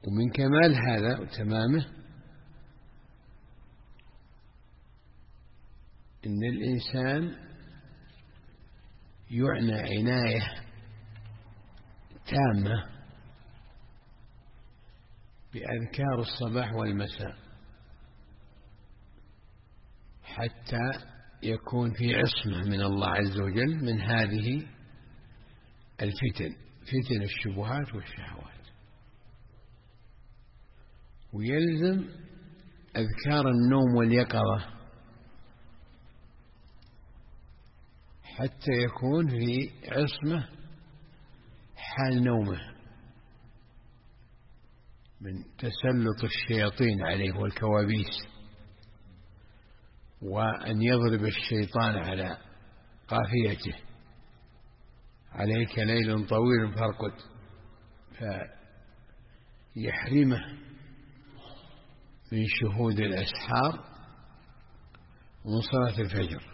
ومن كمال هذا وتمامه إن الإنسان يعنى عناية تامة بأذكار الصباح والمساء حتى يكون في عصمة من الله عز وجل من هذه الفتن، فتن الشبهات والشهوات. ويلزم أذكار النوم واليقظة حتى يكون في عصمة حال نومه من تسلط الشياطين عليه والكوابيس، وأن يضرب الشيطان على قافيته: عليك ليل طويل فارقد، فيحرمه من شهود الأسحار ومن صلاة الفجر.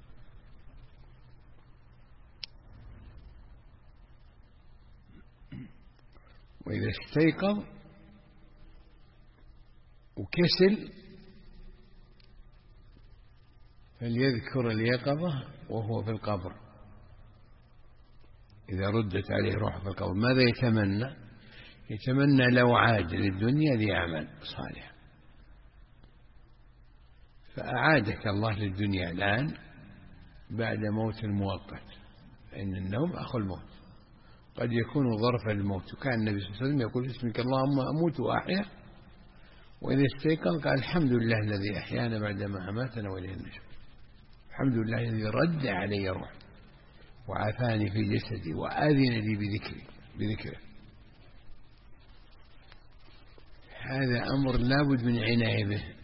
وإذا استيقظ وكسل فليذكر اليقظة وهو في القبر، إذا ردت عليه روحه في القبر ماذا يتمنى؟ يتمنى لو عاد للدنيا ليعمل صالحا، فأعادك الله للدنيا الآن بعد موت المؤقت، فإن النوم أخو الموت، قد يكون ظرفا للموت. وكان النبي صلى الله عليه وسلم يقول: اسمك اللهم أموت وأحيا، وإذا استيقظ قال: الحمد لله الذي أحيانا بعدما أماتنا وإليه النشور، الحمد لله الذي رد علي روحي وعافاني في جسدي وآذن لي بذكره. هذا أمر لا بد من عناية به